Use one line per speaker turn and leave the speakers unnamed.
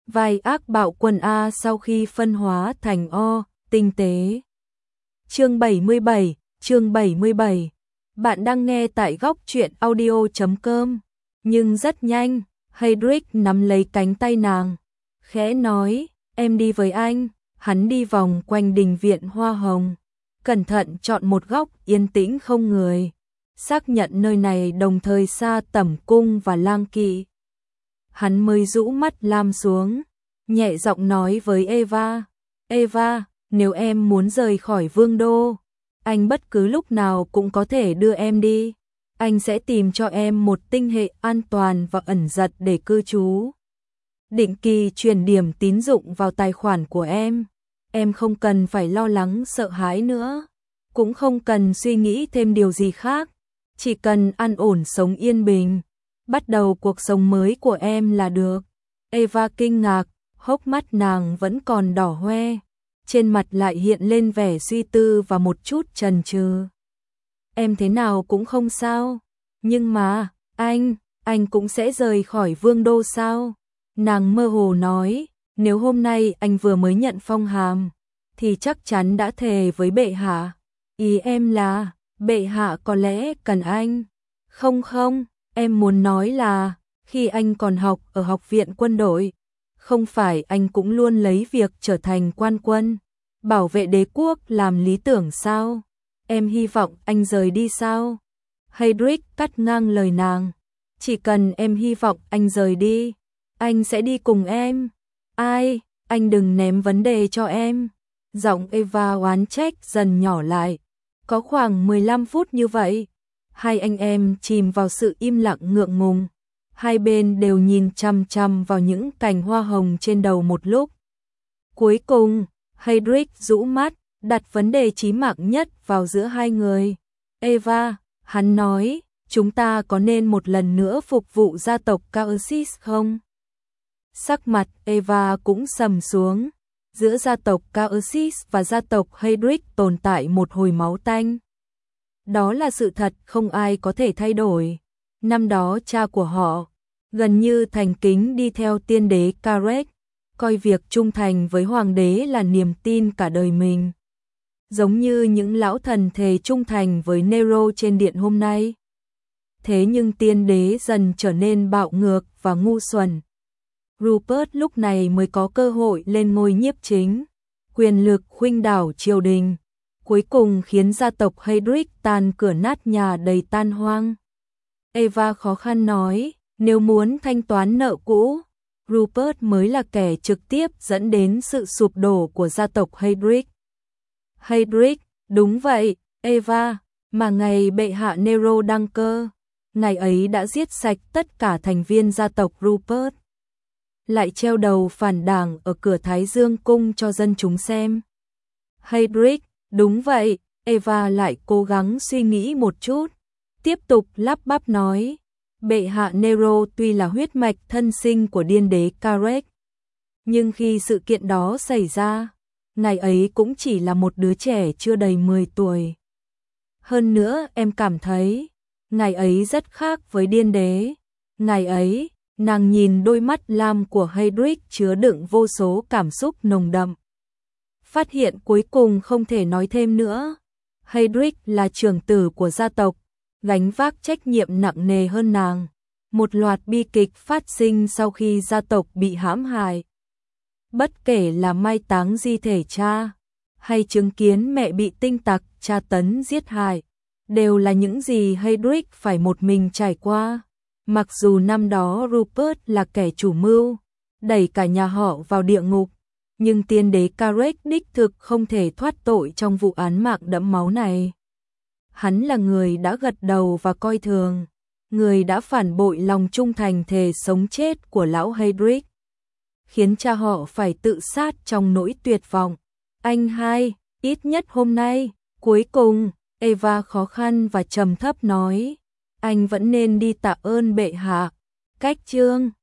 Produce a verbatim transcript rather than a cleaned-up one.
Vai ác bạo quân A sau khi phân hóa thành O, tinh tế. Chương bảy mươi bảy, chương bảy mươi bảy. Bạn đang nghe tại góc truyện audio chấm com. Nhưng rất nhanh, Heydrich nắm lấy cánh tay nàng, khẽ nói, em đi với anh. Hắn đi vòng quanh đình viện hoa hồng, cẩn thận chọn một góc yên tĩnh không người, xác nhận nơi này đồng thời xa tẩm cung và lang kỵ. Hắn mới rũ mắt lam xuống, nhẹ giọng nói với Eva, Eva, nếu em muốn rời khỏi vương đô, anh bất cứ lúc nào cũng có thể đưa em đi. Anh sẽ tìm cho em một tinh hệ an toàn và ẩn giật để cư trú. Định kỳ chuyển điểm tín dụng vào tài khoản của em. Em không cần phải lo lắng sợ hãi nữa, cũng không cần suy nghĩ thêm điều gì khác, chỉ cần an ổn sống yên bình, bắt đầu cuộc sống mới của em là được. Eva kinh ngạc, hốc mắt nàng vẫn còn đỏ hoe, trên mặt lại hiện lên vẻ suy tư và một chút chần chừ. Em thế nào cũng không sao, nhưng mà, anh, anh cũng sẽ rời khỏi vương đô sao? Nàng mơ hồ nói, nếu hôm nay anh vừa mới nhận phong hàm, thì chắc chắn đã thề với bệ hạ. Ý em là, bệ hạ có lẽ cần anh. Không không, em muốn nói là, khi anh còn học ở học viện quân đội, không phải anh cũng luôn lấy việc trở thành quan quân, bảo vệ đế quốc làm lý tưởng sao? Em hy vọng anh rời đi sao? Heydrich cắt ngang lời nàng, chỉ cần em hy vọng anh rời đi, anh sẽ đi cùng em. Ai, anh đừng ném vấn đề cho em. Giọng Eva oán trách dần nhỏ lại. Có khoảng mười lăm phút như vậy, hai anh em chìm vào sự im lặng ngượng ngùng. Hai bên đều nhìn chăm chăm vào những cành hoa hồng trên đầu một lúc. Cuối cùng, Heydrich rũ mắt, đặt vấn đề chí mạng nhất vào giữa hai người. Eva, hắn nói, chúng ta có nên một lần nữa phục vụ gia tộc Caersis không? Sắc mặt Eva cũng sầm xuống. Giữa gia tộc Caersis và gia tộc Heydrich tồn tại một hồi máu tanh. Đó là sự thật không ai có thể thay đổi. Năm đó cha của họ gần như thành kính đi theo tiên đế Karek, coi việc trung thành với hoàng đế là niềm tin cả đời mình. Giống như những lão thần thề trung thành với Nero trên điện hôm nay. Thế nhưng tiên đế dần trở nên bạo ngược và ngu xuẩn. Rupert lúc này mới có cơ hội lên ngôi nhiếp chính, quyền lực khuynh đảo triều đình, cuối cùng khiến gia tộc Heydrich tan cửa nát nhà đầy tan hoang. Eva khó khăn nói, nếu muốn thanh toán nợ cũ, Rupert mới là kẻ trực tiếp dẫn đến sự sụp đổ của gia tộc Heydrich. Heydrich, đúng vậy, Eva, mà ngày bệ hạ Nero đăng cơ, ngày ấy đã giết sạch tất cả thành viên gia tộc Rupert. Lại treo đầu phản đảng ở cửa Thái Dương cung cho dân chúng xem. Heydrich, đúng vậy, Eva lại cố gắng suy nghĩ một chút, tiếp tục lắp bắp nói, bệ hạ Nero tuy là huyết mạch thân sinh của điên đế Karek, nhưng khi sự kiện đó xảy ra, ngày ấy cũng chỉ là một đứa trẻ chưa đầy mười tuổi. Hơn nữa em cảm thấy, ngày ấy rất khác với điên đế, ngày ấy, nàng nhìn đôi mắt lam của Heydrich chứa đựng vô số cảm xúc nồng đậm. Phát hiện cuối cùng không thể nói thêm nữa. Heydrich là trưởng tử của gia tộc, gánh vác trách nhiệm nặng nề hơn nàng. Một loạt bi kịch phát sinh sau khi gia tộc bị hãm hại. Bất kể là mai táng di thể cha, hay chứng kiến mẹ bị tinh tặc tra tấn giết hại, đều là những gì Heydrich phải một mình trải qua. Mặc dù năm đó Rupert là kẻ chủ mưu, đẩy cả nhà họ vào địa ngục, nhưng tiên đế Karek đích thực không thể thoát tội trong vụ án mạng đẫm máu này. Hắn là người đã gật đầu và coi thường, người đã phản bội lòng trung thành thề sống chết của lão Heydrich, khiến cha họ phải tự sát trong nỗi tuyệt vọng. Anh hai, ít nhất hôm nay, cuối cùng, Eva khó khăn và trầm thấp nói, anh vẫn nên đi tạ ơn bệ hạ. Cách chương